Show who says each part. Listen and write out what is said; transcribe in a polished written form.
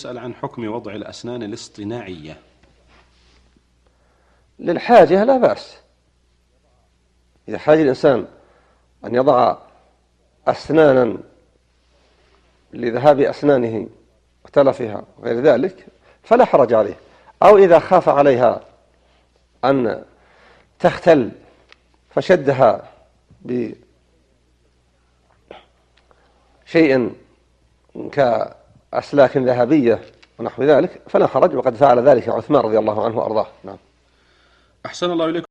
Speaker 1: يسأل عن حكم وضع الأسنان الاصطناعية.
Speaker 2: للحاجة لا بأس، إذا حاج الإنسان أن يضع أسنانا لذهاب أسنانه وتلفها وغير ذلك فلا حرج عليه، أو إذا خاف عليها أن تختل فشدها بشيء كأسلاك ذهبية ونحو ذلك فلا حرج، وقد فعل ذلك عثمان رضي الله عنه وأرضاه. نعم.
Speaker 1: أحسن الله إليكم.